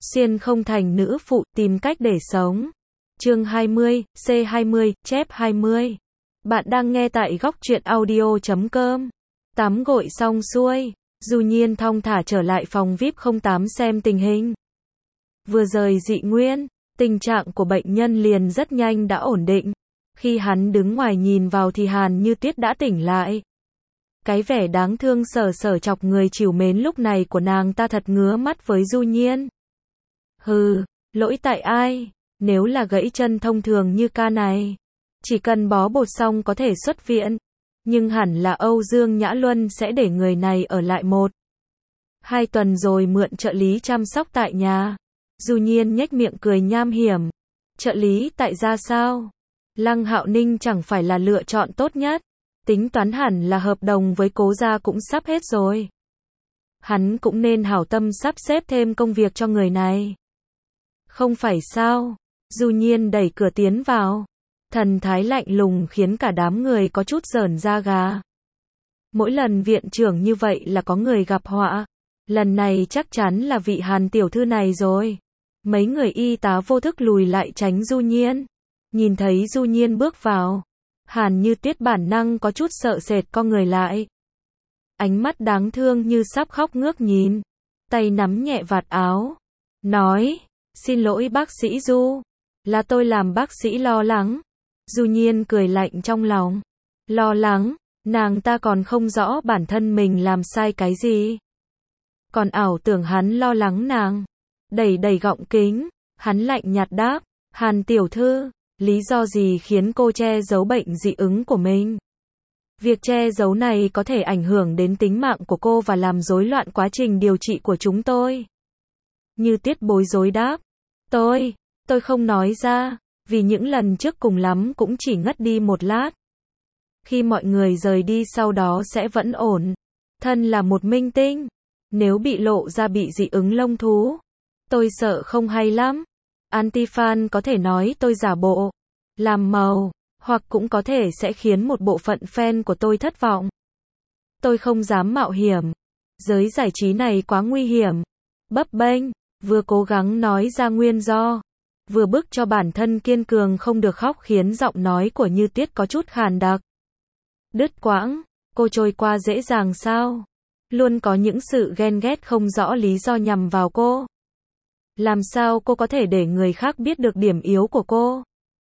Xuyên không thành nữ phụ, tìm cách để sống. Chương 20, C20, chép 20. Bạn đang nghe tại góc truyện audio.com. Tắm gội xong xuôi, Du Nhiên thong thả trở lại phòng VIP 08 xem tình hình. Vừa rời dị nguyên, tình trạng của bệnh nhân liền rất nhanh đã ổn định. Khi hắn đứng ngoài nhìn vào thì Hàn Như Tuyết đã tỉnh lại. Cái vẻ đáng thương sở chọc người trìu mến lúc này của nàng ta thật ngứa mắt với Du Nhiên. Hừ, lỗi tại ai? Nếu là gãy chân thông thường như ca này, chỉ cần bó bột xong có thể xuất viện. Nhưng hẳn là Âu Dương Nhã Luân sẽ để người này ở lại 1-2 tuần rồi mượn trợ lý chăm sóc tại nhà. Du Nhiên nhếch miệng cười nham hiểm. Trợ lý tại gia sao? Lăng Hạo Ninh chẳng phải là lựa chọn tốt nhất. Tính toán hẳn là hợp đồng với Cố gia cũng sắp hết rồi. Hắn cũng nên hảo tâm sắp xếp thêm công việc cho người này. Không phải sao? Du Nhiên đẩy cửa tiến vào. Thần thái lạnh lùng khiến cả đám người có chút rởn da gà. Mỗi lần viện trưởng như vậy là có người gặp họa. Lần này chắc chắn là vị Hàn tiểu thư này rồi. Mấy người y tá vô thức lùi lại tránh Du Nhiên. Nhìn thấy Du Nhiên bước vào, Hàn Như Tuyết bản năng có chút sợ sệt co người lại. Ánh mắt đáng thương như sắp khóc ngước nhìn. Tay nắm nhẹ vạt áo. Nói, xin lỗi bác sĩ Du. Là tôi làm bác sĩ lo lắng. Du Nhiên cười lạnh trong lòng. Lo lắng, nàng ta còn không rõ bản thân mình làm sai cái gì. Còn ảo tưởng hắn lo lắng nàng. Đẩy gọng kính, hắn lạnh nhạt đáp, Hàn tiểu thư, lý do gì khiến cô che giấu bệnh dị ứng của mình? Việc che giấu này có thể ảnh hưởng đến tính mạng của cô và làm rối loạn quá trình điều trị của chúng tôi. Như Tuyết bối rối đáp, tôi không nói ra, vì những lần trước cùng lắm cũng chỉ ngất đi một lát. Khi mọi người rời đi sau đó sẽ vẫn ổn. Thân là một minh tinh, nếu bị lộ ra bị dị ứng lông thú, tôi sợ không hay lắm. Anti-fan có thể nói tôi giả bộ, làm màu, hoặc cũng có thể sẽ khiến một bộ phận fan của tôi thất vọng. Tôi không dám mạo hiểm. Giới giải trí này quá nguy hiểm. Bấp bênh, vừa cố gắng nói ra nguyên do, vừa bức cho bản thân kiên cường không được khóc khiến giọng nói của Như Tuyết có chút khàn đặc. Đứt quãng, cô trôi qua dễ dàng sao? Luôn có những sự ghen ghét không rõ lý do nhằm vào cô. Làm sao cô có thể để người khác biết được điểm yếu của cô?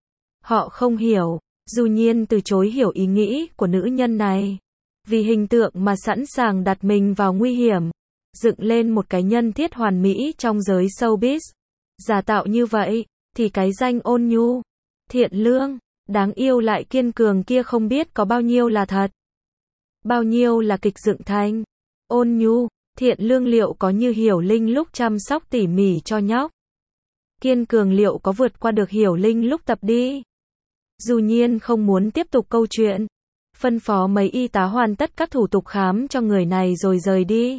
Họ không hiểu. Du Nhiên từ chối hiểu ý nghĩ của nữ nhân này. Vì hình tượng mà sẵn sàng đặt mình vào nguy hiểm. Dựng lên một cái nhân thiết hoàn mỹ trong giới showbiz. Giả tạo như vậy, thì cái danh ôn nhu, thiện lương, đáng yêu lại kiên cường kia không biết có bao nhiêu là thật. Bao nhiêu là kịch dựng thành. Ôn nhu, thiện lương liệu có như Hiểu Linh lúc chăm sóc tỉ mỉ cho nhóc? Kiên cường liệu có vượt qua được Hiểu Linh lúc tập đi? Du Nhiên không muốn tiếp tục câu chuyện. Phân phó mấy y tá hoàn tất các thủ tục khám cho người này rồi rời đi.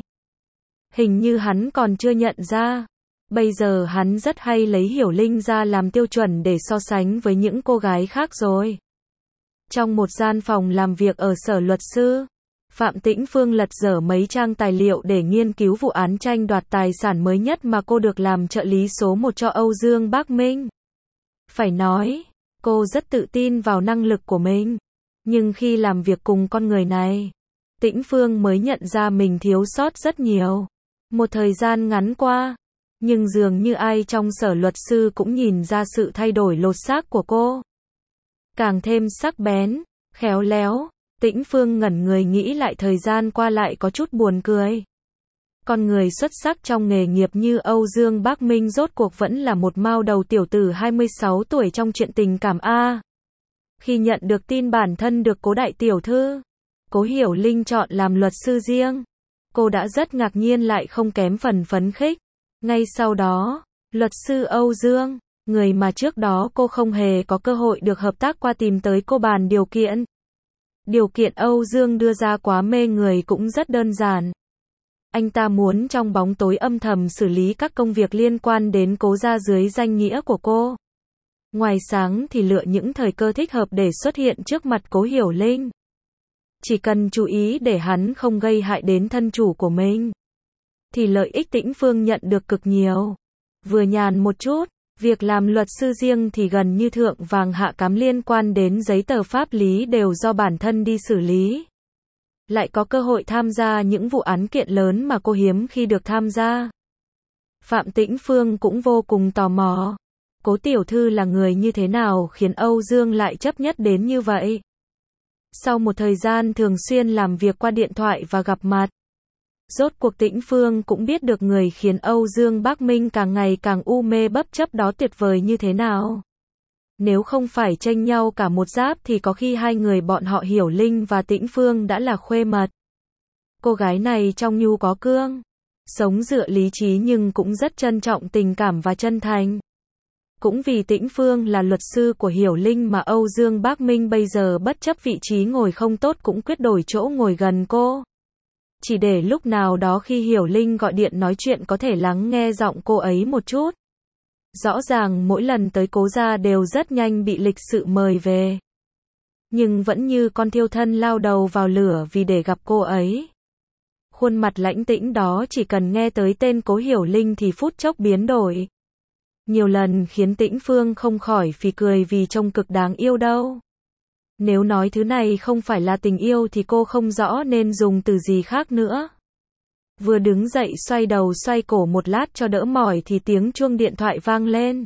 Hình như hắn còn chưa nhận ra. Bây giờ hắn rất hay lấy Hiểu Linh ra làm tiêu chuẩn để so sánh với những cô gái khác rồi. Trong một gian phòng làm việc ở sở luật sư, Phạm Tĩnh Phương lật dở mấy trang tài liệu để nghiên cứu vụ án tranh đoạt tài sản mới nhất mà cô được làm trợ lý số 1 cho Âu Dương Bác Minh. Phải nói, cô rất tự tin vào năng lực của mình. Nhưng khi làm việc cùng con người này, Tĩnh Phương mới nhận ra mình thiếu sót rất nhiều. Một thời gian ngắn qua, nhưng dường như ai trong sở luật sư cũng nhìn ra sự thay đổi lột xác của cô. Càng thêm sắc bén, khéo léo. Tĩnh Phương ngẩn người nghĩ lại thời gian qua lại có chút buồn cười. Con người xuất sắc trong nghề nghiệp như Âu Dương Bác Minh rốt cuộc vẫn là một mao đầu tiểu tử 26 tuổi trong chuyện tình cảm a. Khi nhận được tin bản thân được Cố đại tiểu thư, Cố Hiểu Linh chọn làm luật sư riêng, cô đã rất ngạc nhiên lại không kém phần phấn khích. Ngay sau đó, luật sư Âu Dương, người mà trước đó cô không hề có cơ hội được hợp tác qua tìm tới cô bàn điều kiện. Điều kiện Âu Dương đưa ra quá mê người cũng rất đơn giản. Anh ta muốn trong bóng tối âm thầm xử lý các công việc liên quan đến Cố gia dưới danh nghĩa của cô. Ngoài sáng thì lựa những thời cơ thích hợp để xuất hiện trước mặt Cố Hiểu Linh. Chỉ cần chú ý để hắn không gây hại đến thân chủ của mình, thì lợi ích Tĩnh Phương nhận được cực nhiều. Vừa nhàn một chút, việc làm luật sư riêng thì gần như thượng vàng hạ cám, liên quan đến giấy tờ pháp lý đều do bản thân đi xử lý. Lại có cơ hội tham gia những vụ án kiện lớn mà cô hiếm khi được tham gia. Phạm Tĩnh Phương cũng vô cùng tò mò. Cố tiểu thư là người như thế nào khiến Âu Dương lại chấp nhất đến như vậy? Sau một thời gian thường xuyên làm việc qua điện thoại và gặp mặt, rốt cuộc Tĩnh Phương cũng biết được người khiến Âu Dương Bác Minh càng ngày càng u mê bất chấp đó tuyệt vời như thế nào. Nếu không phải tranh nhau cả một giáp thì có khi hai người bọn họ Hiểu Linh và Tĩnh Phương đã là khuê mật. Cô gái này trong nhu có cương, sống dựa lý trí nhưng cũng rất trân trọng tình cảm và chân thành. Cũng vì Tĩnh Phương là luật sư của Hiểu Linh mà Âu Dương Bác Minh bây giờ bất chấp vị trí ngồi không tốt cũng quyết đổi chỗ ngồi gần cô. Chỉ để lúc nào đó khi Hiểu Linh gọi điện nói chuyện có thể lắng nghe giọng cô ấy một chút. Rõ ràng mỗi lần tới cố gia đều rất nhanh bị lịch sự mời về. Nhưng vẫn như con thiêu thân lao đầu vào lửa vì để gặp cô ấy. Khuôn mặt lãnh tĩnh đó chỉ cần nghe tới tên Cố Hiểu Linh thì phút chốc biến đổi. Nhiều lần khiến Tĩnh Phương không khỏi phì cười vì trông cực đáng yêu đâu. Nếu nói thứ này không phải là tình yêu thì cô không rõ nên dùng từ gì khác nữa. Vừa đứng dậy xoay đầu xoay cổ một lát cho đỡ mỏi thì tiếng chuông điện thoại vang lên.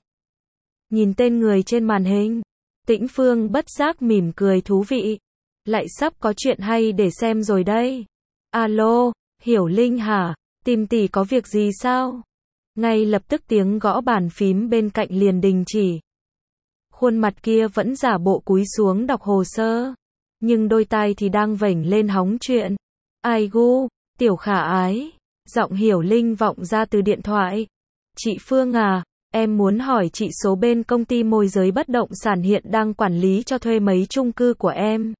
Nhìn tên người trên màn hình, Tĩnh Phương bất giác mỉm cười thú vị. Lại sắp có chuyện hay để xem rồi đây. Alo, Hiểu Linh hả? Tìm tỷ có việc gì sao? Ngay lập tức tiếng gõ bàn phím bên cạnh liền đình chỉ. Khuôn mặt kia vẫn giả bộ cúi xuống đọc hồ sơ, nhưng đôi tai thì đang vểnh lên hóng chuyện. Ai gu, tiểu khả ái. Giọng Hiểu Linh vọng ra từ điện thoại. Chị Phương à, em muốn hỏi chị số bên công ty môi giới bất động sản hiện đang quản lý cho thuê mấy chung cư của em.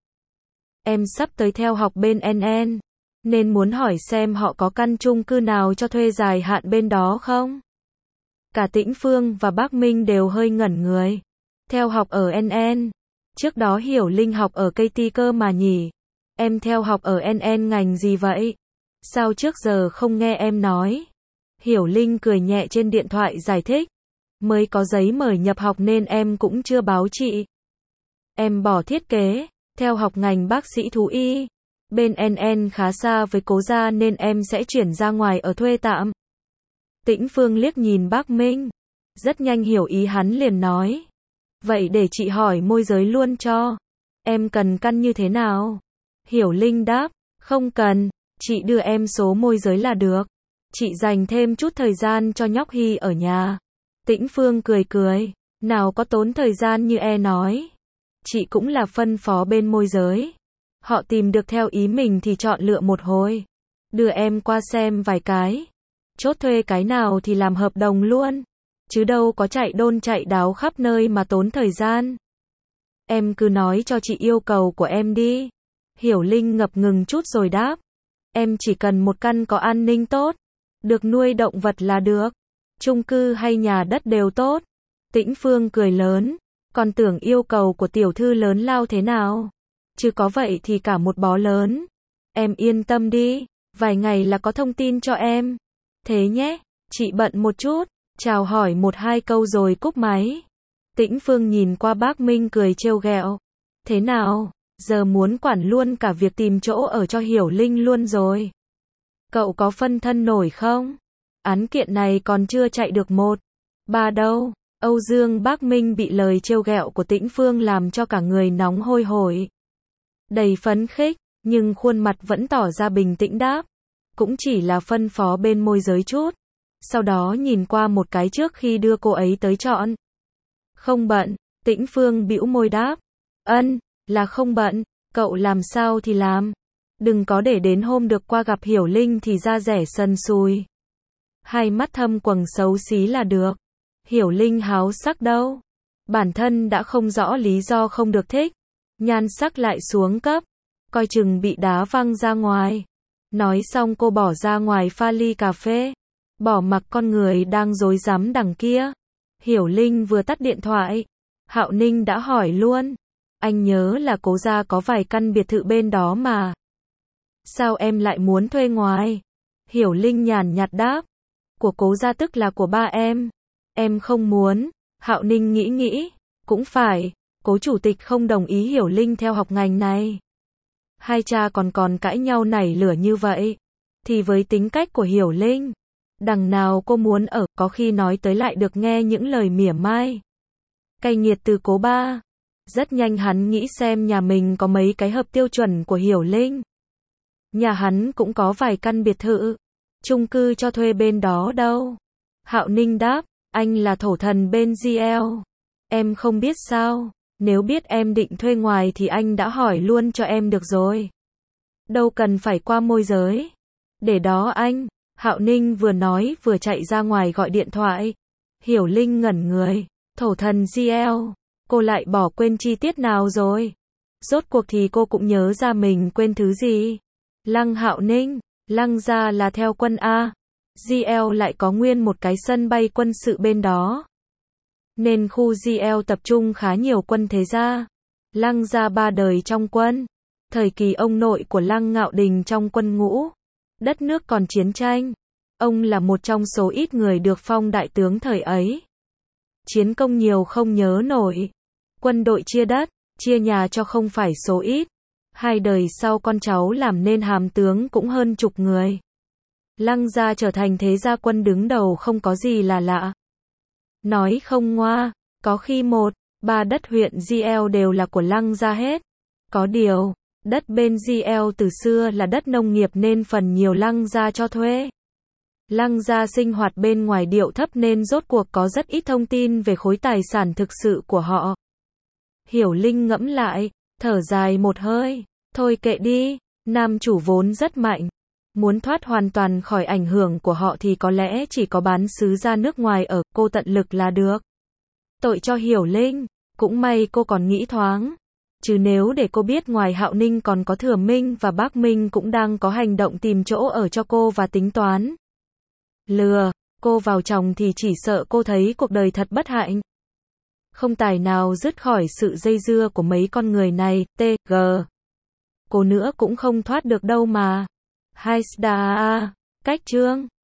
Em sắp tới theo học bên NN, nên muốn hỏi xem họ có căn chung cư nào cho thuê dài hạn bên đó không? Cả Tĩnh Phương và Bác Minh đều hơi ngẩn người. Theo học ở NN. Trước đó Hiểu Linh học ở KT cơ mà nhỉ? Em theo học ở NN ngành gì vậy? Sao trước giờ không nghe em nói? Hiểu Linh cười nhẹ trên điện thoại giải thích. Mới có giấy mời nhập học nên em cũng chưa báo chị. Em bỏ thiết kế, theo học ngành bác sĩ thú y. Bên NN khá xa với cố gia nên em sẽ chuyển ra ngoài ở thuê tạm. Tĩnh Phương liếc nhìn Bác Minh. Rất nhanh hiểu ý hắn liền nói. Vậy để chị hỏi môi giới luôn cho. Em cần căn như thế nào? Hiểu Linh đáp. Không cần, chị đưa em số môi giới là được. Chị dành thêm chút thời gian cho nhóc Hy ở nhà. Tĩnh Phương cười cười. Nào có tốn thời gian như nói. Chị cũng là phân phó bên môi giới. Họ tìm được theo ý mình thì chọn lựa một hồi. Đưa em qua xem vài cái. Chốt thuê cái nào thì làm hợp đồng luôn. Chứ đâu có chạy đôn chạy đáo khắp nơi mà tốn thời gian. Em cứ nói cho chị yêu cầu của em đi. Hiểu Linh ngập ngừng chút rồi đáp. Em chỉ cần một căn có an ninh tốt. Được nuôi động vật là được. Chung cư hay nhà đất đều tốt. Tĩnh Phương cười lớn. Còn tưởng yêu cầu của tiểu thư lớn lao thế nào. Chứ có vậy thì cả một bó lớn. Em yên tâm đi. Vài ngày là có thông tin cho em. Thế nhé. Chị bận một chút. Chào hỏi một hai câu rồi cúp máy. Tĩnh Phương nhìn qua Bác Minh cười trêu ghẹo. Thế nào, giờ muốn quản luôn cả việc tìm chỗ ở cho Hiểu Linh luôn rồi. Cậu có phân thân nổi không? Án kiện này còn chưa chạy được một ba đâu. Âu Dương Bác Minh bị lời trêu ghẹo của Tĩnh Phương làm cho cả người nóng hôi hổi. Đầy phấn khích, nhưng khuôn mặt vẫn tỏ ra bình tĩnh đáp. Cũng chỉ là phân phó bên môi giới chút. Sau đó nhìn qua một cái trước khi đưa cô ấy tới chọn. Không bận, Tĩnh Phương bĩu môi đáp. Là không bận, cậu làm sao thì làm. Đừng có để đến hôm được qua gặp Hiểu Linh thì ra rẻ sần sùi. Hai mắt thâm quầng xấu xí là được. Hiểu Linh háo sắc đâu. Bản thân đã không rõ lý do không được thích. Nhan sắc lại xuống cấp. Coi chừng bị đá văng ra ngoài. Nói xong cô bỏ ra ngoài pha ly cà phê. Bỏ mặc con người đang rối rắm đằng kia. Hiểu Linh vừa tắt điện thoại. Hạo Ninh đã hỏi luôn. Anh nhớ là cố gia có vài căn biệt thự bên đó mà. Sao em lại muốn thuê ngoài? Hiểu Linh nhàn nhạt đáp. Của cố gia tức là của ba em. Em không muốn. Hạo Ninh nghĩ, cũng phải, Cố chủ tịch không đồng ý Hiểu Linh theo học ngành này. Hai cha còn cãi nhau nảy lửa như vậy. Thì với tính cách của Hiểu Linh, đằng nào cô muốn ở, có khi nói tới lại được nghe những lời mỉa mai cay nghiệt từ Cố ba. Rất nhanh hắn nghĩ xem nhà mình có mấy cái hợp tiêu chuẩn của Hiểu Linh. Nhà hắn cũng có vài căn biệt thự, chung cư cho thuê bên đó đâu. Hạo Ninh đáp, anh là thổ thần bên GL. Em không biết sao, nếu biết em định thuê ngoài thì anh đã hỏi luôn cho em được rồi. Đâu cần phải qua môi giới. Để đó anh. Hạo Ninh vừa nói vừa chạy ra ngoài gọi điện thoại. Hiểu Linh ngẩn người. Thổ thần GL. Cô lại bỏ quên chi tiết nào rồi? Rốt cuộc thì cô cũng nhớ ra mình quên thứ gì. Lăng Hạo Ninh. Lăng gia là theo quân A. GL lại có nguyên một cái sân bay quân sự bên đó. Nên khu GL tập trung khá nhiều quân thế gia. Lăng gia 3 đời trong quân. Thời kỳ ông nội của Lăng Ngạo Đình trong quân ngũ. Đất nước còn chiến tranh. Ông là một trong số ít người được phong đại tướng thời ấy. Chiến công nhiều không nhớ nổi. Quân đội chia đất, chia nhà cho không phải số ít. 2 đời sau con cháu làm nên hàm tướng cũng hơn chục người. Lăng gia trở thành thế gia quân đứng đầu không có gì là lạ. Nói không ngoa, có khi 1/3 đất huyện GL đều là của Lăng gia hết. Có điều, đất bên GL từ xưa là đất nông nghiệp nên phần nhiều Lăng gia cho thuê. Lăng gia sinh hoạt bên ngoài điệu thấp nên rốt cuộc có rất ít thông tin về khối tài sản thực sự của họ. Hiểu Linh ngẫm lại, thở dài một hơi, thôi kệ đi, nam chủ vốn rất mạnh. Muốn thoát hoàn toàn khỏi ảnh hưởng của họ thì có lẽ chỉ có bán xứ ra nước ngoài ở, cô tận lực là được. Tội cho Hiểu Linh, cũng may cô còn nghĩ thoáng. Chứ nếu để cô biết ngoài Hạo Ninh còn có Thừa Minh và Bác Minh cũng đang có hành động tìm chỗ ở cho cô và tính toán lừa cô vào chồng thì chỉ sợ cô thấy cuộc đời thật bất hạnh. Không tài nào dứt khỏi sự dây dưa của mấy con người này, TG. Cô nữa cũng không thoát được đâu mà. Cách chương